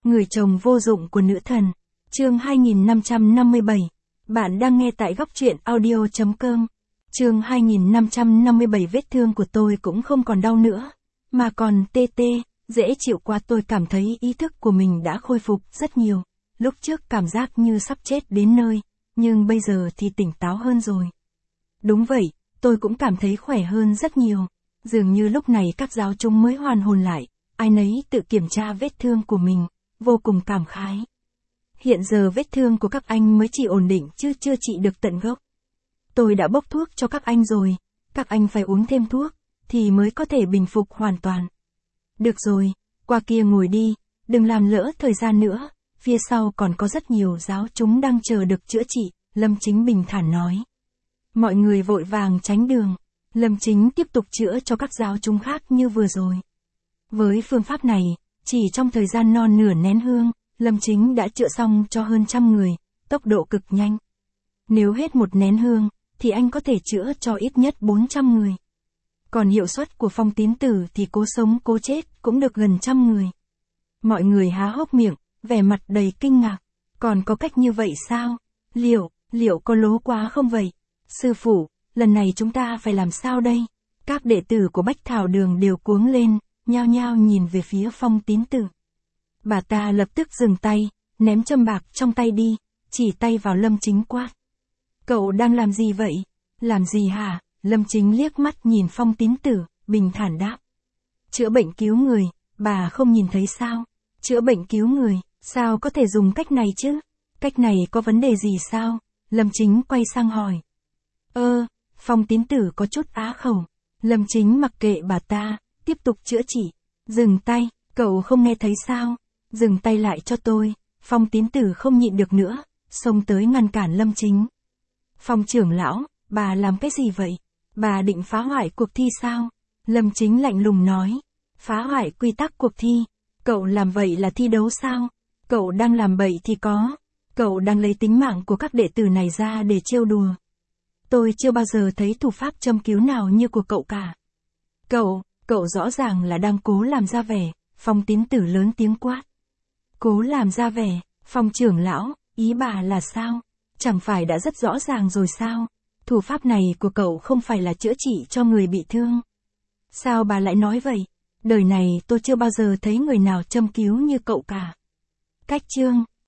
Người chồng vô dụng của nữ thần. Chương 2557. Bạn đang nghe tại góc truyện audio.com. Chương 2557. Vết thương của tôi cũng không còn đau nữa, mà còn tê tê, dễ chịu quá. Tôi cảm thấy ý thức của mình đã khôi phục rất nhiều. Lúc trước cảm giác như sắp chết đến nơi, nhưng bây giờ thì tỉnh táo hơn rồi. Đúng vậy, tôi cũng cảm thấy khỏe hơn rất nhiều. Dường như lúc này các giáo chúng mới hoàn hồn lại, ai nấy tự kiểm tra vết thương của mình, vô cùng cảm khái. Hiện giờ vết thương của các anh mới chỉ ổn định chứ chưa trị được tận gốc. Tôi đã bốc thuốc cho các anh rồi, các anh phải uống thêm thuốc, thì mới có thể bình phục hoàn toàn. Được rồi, qua kia ngồi đi, đừng làm lỡ thời gian nữa, phía sau còn có rất nhiều giáo chúng đang chờ được chữa trị, Lâm Chính bình thản nói. Mọi người vội vàng tránh đường, Lâm Chính tiếp tục chữa cho các giáo chúng khác như vừa rồi. Với phương pháp này, chỉ trong thời gian non nửa nén hương, Lâm Chính đã chữa xong cho hơn 100 người, tốc độ cực nhanh. Nếu hết một nén hương, thì anh có thể chữa cho ít nhất 400 người. Còn hiệu suất của Phong Tín Tử thì cố sống cố chết cũng được gần 100 người. Mọi người há hốc miệng, vẻ mặt đầy kinh ngạc. Còn có cách như vậy sao? Liệu có lố quá không vậy? Sư phụ, lần này chúng ta phải làm sao đây? Các đệ tử của Bách Thảo Đường đều cuống lên, nhao nhao nhìn về phía Phong Tín Tử. Bà ta lập tức dừng tay, ném châm bạc trong tay đi, chỉ tay vào Lâm Chính quát. Cậu đang làm gì vậy? Làm gì hả? Lâm Chính liếc mắt nhìn Phong Tín Tử, bình thản đáp. Chữa bệnh cứu người, bà không nhìn thấy sao? Chữa bệnh cứu người, sao có thể dùng cách này chứ? Cách này có vấn đề gì sao? Lâm Chính quay sang hỏi. Phong Tín Tử có chút á khẩu. Lâm Chính mặc kệ bà ta, tiếp tục chữa trị. Dừng tay, cậu không nghe thấy sao? Dừng tay lại cho tôi. Phong Tín Tử không nhịn được nữa, xông tới ngăn cản Lâm Chính. Phong trưởng lão, bà làm cái gì vậy? Bà định phá hoại cuộc thi sao? Lâm Chính lạnh lùng nói. Phá hoại quy tắc cuộc thi? Cậu làm vậy là thi đấu sao? Cậu đang làm bậy thì có. Cậu đang lấy tính mạng của các đệ tử này ra để trêu đùa. Tôi chưa bao giờ thấy thủ pháp châm cứu nào như của cậu cả. Cậu rõ ràng là đang cố làm ra vẻ. Phong Tín Tử lớn tiếng quát. Cố làm ra vẻ, Phong trưởng lão, ý bà là sao? Chẳng phải đã rất rõ ràng rồi sao? Thủ pháp này của cậu không phải là chữa trị cho người bị thương. Sao bà lại nói vậy? Đời này tôi chưa bao giờ thấy người nào châm cứu như cậu cả. Cách chương